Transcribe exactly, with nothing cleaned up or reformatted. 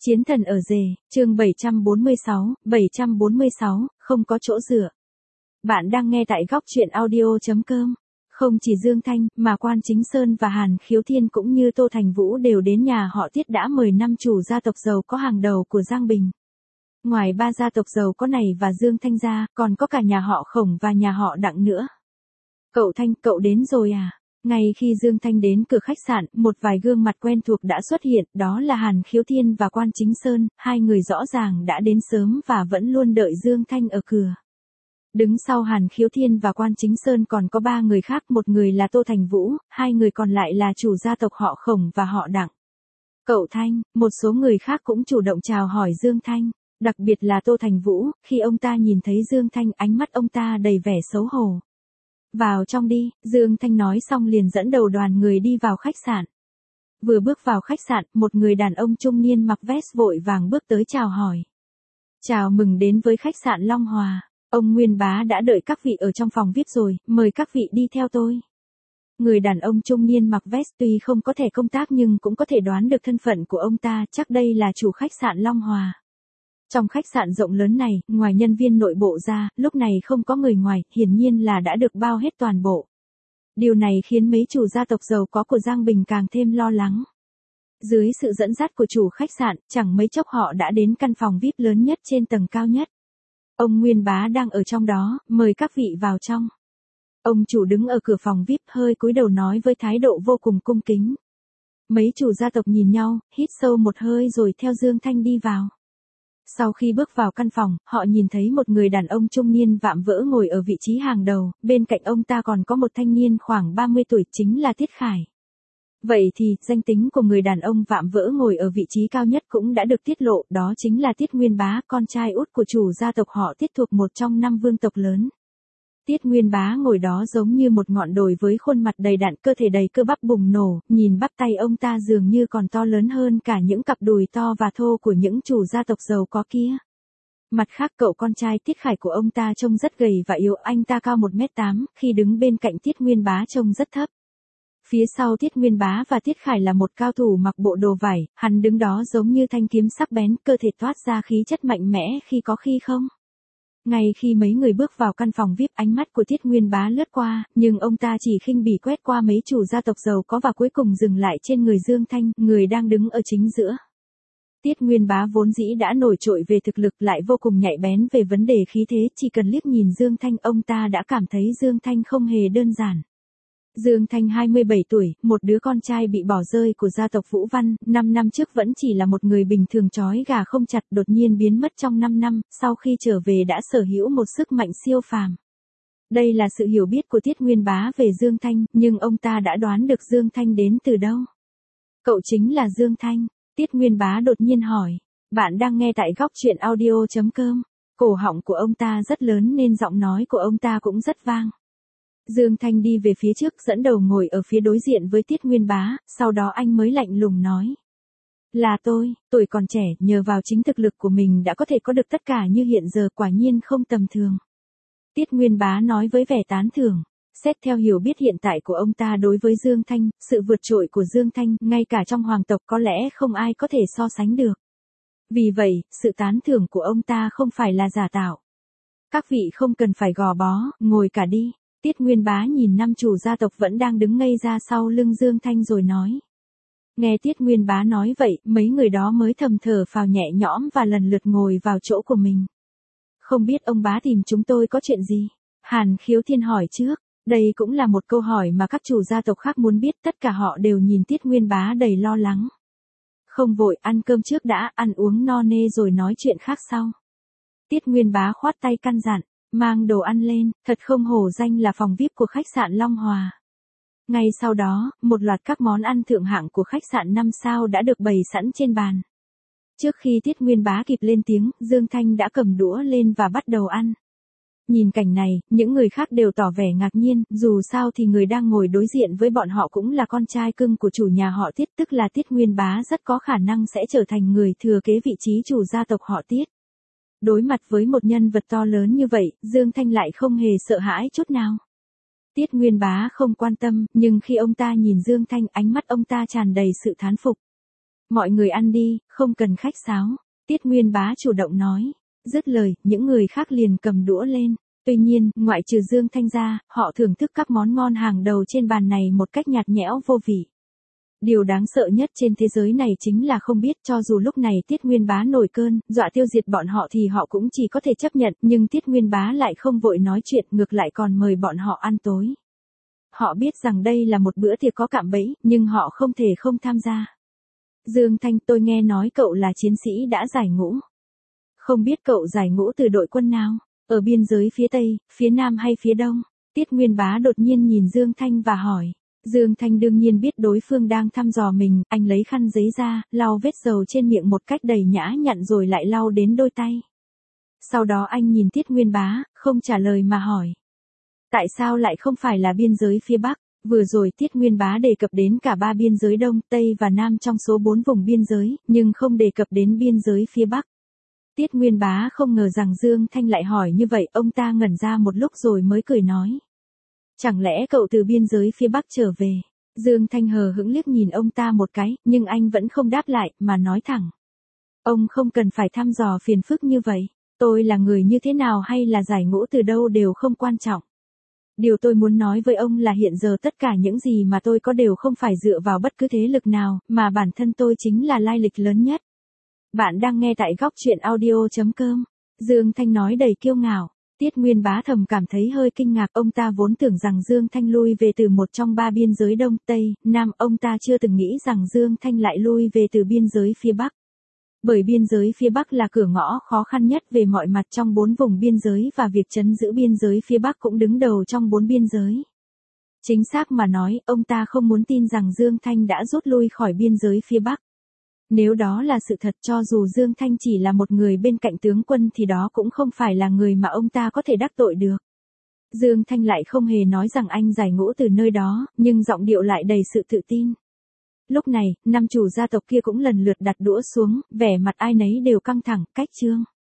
Chiến thần ở rể, chương bảy trăm bốn mươi sáu, bảy trăm bốn mươi sáu, không có chỗ dựa. Bạn đang nghe tại góc truyện audio chấm com. Không chỉ Dương Thanh, mà Quan Chính Sơn và Hàn Khiếu Thiên cũng như Tô Thành Vũ đều đến nhà họ Tiết đã mời năm chủ gia tộc giàu có hàng đầu của Giang Bình. Ngoài ba gia tộc giàu có này và Dương Thanh ra, còn có cả nhà họ Khổng và nhà họ Đặng nữa. Cậu Thanh, cậu đến rồi à? Ngay khi Dương Thanh đến cửa khách sạn, một vài gương mặt quen thuộc đã xuất hiện, đó là Hàn Khiếu Thiên và Quan Chính Sơn, hai người rõ ràng đã đến sớm và vẫn luôn đợi Dương Thanh ở cửa. Đứng sau Hàn Khiếu Thiên và Quan Chính Sơn còn có ba người khác, một người là Tô Thành Vũ, hai người còn lại là chủ gia tộc họ Khổng và họ Đặng. Cậu Thanh, một số người khác cũng chủ động chào hỏi Dương Thanh, đặc biệt là Tô Thành Vũ, khi ông ta nhìn thấy Dương Thanh ánh mắt ông ta đầy vẻ xấu hổ. Vào trong đi, Dương Thanh nói xong liền dẫn đầu đoàn người đi vào khách sạn. Vừa bước vào khách sạn, một người đàn ông trung niên mặc vest vội vàng bước tới chào hỏi. Chào mừng đến với khách sạn Long Hòa, ông Nguyên Bá đã đợi các vị ở trong phòng vi ai pi rồi, mời các vị đi theo tôi. Người đàn ông trung niên mặc vest tuy không có thẻ công tác nhưng cũng có thể đoán được thân phận của ông ta, chắc đây là chủ khách sạn Long Hòa. Trong khách sạn rộng lớn này, ngoài nhân viên nội bộ ra, lúc này không có người ngoài, hiển nhiên là đã được bao hết toàn bộ. Điều này khiến mấy chủ gia tộc giàu có của Giang Bình càng thêm lo lắng. Dưới sự dẫn dắt của chủ khách sạn, chẳng mấy chốc họ đã đến căn phòng vi ai pi lớn nhất trên tầng cao nhất. Ông Nguyên Bá đang ở trong đó, mời các vị vào trong. Ông chủ đứng ở cửa phòng vi ai pi hơi cúi đầu nói với thái độ vô cùng cung kính. Mấy chủ gia tộc nhìn nhau, hít sâu một hơi rồi theo Dương Thanh đi vào. Sau khi bước vào căn phòng, họ nhìn thấy một người đàn ông trung niên vạm vỡ ngồi ở vị trí hàng đầu, bên cạnh ông ta còn có một thanh niên khoảng ba mươi tuổi chính là Tiết Khải. Vậy thì, danh tính của người đàn ông vạm vỡ ngồi ở vị trí cao nhất cũng đã được tiết lộ, đó chính là Tiết Nguyên Bá, con trai út của chủ gia tộc họ Tiết thuộc một trong năm vương tộc lớn. Tiết Nguyên Bá ngồi đó giống như một ngọn đồi với khuôn mặt đầy đặn, cơ thể đầy cơ bắp bùng nổ, nhìn bắp tay ông ta dường như còn to lớn hơn cả những cặp đùi to và thô của những chủ gia tộc giàu có kia. Mặt khác cậu con trai Tiết Khải của ông ta trông rất gầy và yếu, anh ta cao một mét tám, khi đứng bên cạnh Tiết Nguyên Bá trông rất thấp. Phía sau Tiết Nguyên Bá và Tiết Khải là một cao thủ mặc bộ đồ vải, hắn đứng đó giống như thanh kiếm sắc bén, cơ thể toát ra khí chất mạnh mẽ khi có khi không. Ngay khi mấy người bước vào căn phòng vi ai pi, ánh mắt của Tiết Nguyên Bá lướt qua, nhưng ông ta chỉ khinh bỉ quét qua mấy chủ gia tộc giàu có và cuối cùng dừng lại trên người Dương Thanh, người đang đứng ở chính giữa. Tiết Nguyên Bá vốn dĩ đã nổi trội về thực lực, lại vô cùng nhạy bén về vấn đề khí thế, chỉ cần liếc nhìn Dương Thanh ông ta đã cảm thấy Dương Thanh không hề đơn giản. Dương Thanh hai mươi bảy tuổi, một đứa con trai bị bỏ rơi của gia tộc Vũ Văn, năm năm trước vẫn chỉ là một người bình thường trói gà không chặt, đột nhiên biến mất trong năm năm, sau khi trở về đã sở hữu một sức mạnh siêu phàm. Đây là sự hiểu biết của Tiết Nguyên Bá về Dương Thanh, nhưng ông ta đã đoán được Dương Thanh đến từ đâu. Cậu chính là Dương Thanh, Tiết Nguyên Bá đột nhiên hỏi. Bạn đang nghe tại góc truyện audio chấm com. Cổ họng của ông ta rất lớn nên giọng nói của ông ta cũng rất vang. Dương Thanh đi về phía trước dẫn đầu ngồi ở phía đối diện với Tiết Nguyên Bá, sau đó anh mới lạnh lùng nói. Là tôi, tuổi còn trẻ, nhờ vào chính thực lực của mình đã có thể có được tất cả như hiện giờ, quả nhiên không tầm thường. Tiết Nguyên Bá nói với vẻ tán thưởng. Xét theo hiểu biết hiện tại của ông ta đối với Dương Thanh, sự vượt trội của Dương Thanh, ngay cả trong hoàng tộc có lẽ không ai có thể so sánh được. Vì vậy, sự tán thưởng của ông ta không phải là giả tạo. Các vị không cần phải gò bó, ngồi cả đi. Tiết Nguyên Bá nhìn năm chủ gia tộc vẫn đang đứng ngây ra sau lưng Dương Thanh rồi nói. Nghe Tiết Nguyên Bá nói vậy, mấy người đó mới thầm thở phào nhẹ nhõm và lần lượt ngồi vào chỗ của mình. Không biết ông bá tìm chúng tôi có chuyện gì? Hàn Khiếu Thiên hỏi trước. Đây cũng là một câu hỏi mà các chủ gia tộc khác muốn biết, tất cả họ đều nhìn Tiết Nguyên Bá đầy lo lắng. Không vội, ăn cơm trước đã, ăn uống no nê rồi nói chuyện khác sau. Tiết Nguyên Bá khoát tay căn dặn. Mang đồ ăn lên, thật không hổ danh là phòng vi ai pi của khách sạn Long Hòa. Ngay sau đó, một loạt các món ăn thượng hạng của khách sạn năm sao đã được bày sẵn trên bàn. Trước khi Tiết Nguyên Bá kịp lên tiếng, Dương Thanh đã cầm đũa lên và bắt đầu ăn. Nhìn cảnh này, những người khác đều tỏ vẻ ngạc nhiên, dù sao thì người đang ngồi đối diện với bọn họ cũng là con trai cưng của chủ nhà họ Tiết, tức là Tiết Nguyên Bá rất có khả năng sẽ trở thành người thừa kế vị trí chủ gia tộc họ Tiết. Đối mặt với một nhân vật to lớn như vậy, Dương Thanh lại không hề sợ hãi chút nào. Tiết Nguyên Bá không quan tâm, nhưng khi ông ta nhìn Dương Thanh, ánh mắt ông ta tràn đầy sự thán phục. Mọi người ăn đi, không cần khách sáo. Tiết Nguyên Bá chủ động nói. Dứt lời, những người khác liền cầm đũa lên. Tuy nhiên, ngoại trừ Dương Thanh ra, họ thưởng thức các món ngon hàng đầu trên bàn này một cách nhạt nhẽo vô vị. Điều đáng sợ nhất trên thế giới này chính là không biết cho dù lúc này Tiết Nguyên Bá nổi cơn, dọa tiêu diệt bọn họ thì họ cũng chỉ có thể chấp nhận, nhưng Tiết Nguyên Bá lại không vội nói chuyện, ngược lại còn mời bọn họ ăn tối. Họ biết rằng đây là một bữa tiệc có cạm bẫy, nhưng họ không thể không tham gia. Dương Thanh, tôi nghe nói cậu là chiến sĩ đã giải ngũ. Không biết cậu giải ngũ từ đội quân nào? Ở biên giới phía Tây, phía Nam hay phía Đông? Tiết Nguyên Bá đột nhiên nhìn Dương Thanh và hỏi. Dương Thanh đương nhiên biết đối phương đang thăm dò mình, anh lấy khăn giấy ra, lau vết dầu trên miệng một cách đầy nhã nhặn rồi lại lau đến đôi tay. Sau đó anh nhìn Tiết Nguyên Bá, không trả lời mà hỏi. Tại sao lại không phải là biên giới phía Bắc? Vừa rồi Tiết Nguyên Bá đề cập đến cả ba biên giới Đông, Tây và Nam trong số bốn vùng biên giới, nhưng không đề cập đến biên giới phía Bắc. Tiết Nguyên Bá không ngờ rằng Dương Thanh lại hỏi như vậy, ông ta ngẩn ra một lúc rồi mới cười nói. Chẳng lẽ cậu từ biên giới phía Bắc trở về? Dương Thanh hờ hững liếc nhìn ông ta một cái, nhưng anh vẫn không đáp lại, mà nói thẳng. Ông không cần phải thăm dò phiền phức như vậy. Tôi là người như thế nào hay là giải ngũ từ đâu đều không quan trọng. Điều tôi muốn nói với ông là hiện giờ tất cả những gì mà tôi có đều không phải dựa vào bất cứ thế lực nào, mà bản thân tôi chính là lai lịch lớn nhất. Bạn đang nghe tại góc truyện audio chấm com. Dương Thanh nói đầy kiêu ngạo. Tiết Nguyên Bá thầm cảm thấy hơi kinh ngạc, ông ta vốn tưởng rằng Dương Thanh lui về từ một trong ba biên giới Đông, Tây, Nam, ông ta chưa từng nghĩ rằng Dương Thanh lại lui về từ biên giới phía Bắc. Bởi biên giới phía Bắc là cửa ngõ khó khăn nhất về mọi mặt trong bốn vùng biên giới và việc trấn giữ biên giới phía Bắc cũng đứng đầu trong bốn biên giới. Chính xác mà nói, ông ta không muốn tin rằng Dương Thanh đã rút lui khỏi biên giới phía Bắc. Nếu đó là sự thật, cho dù Dương Thanh chỉ là một người bên cạnh tướng quân thì đó cũng không phải là người mà ông ta có thể đắc tội được. Dương Thanh lại không hề nói rằng anh giải ngũ từ nơi đó, nhưng giọng điệu lại đầy sự tự tin. Lúc này, năm chủ gia tộc kia cũng lần lượt đặt đũa xuống, vẻ mặt ai nấy đều căng thẳng, cách trương.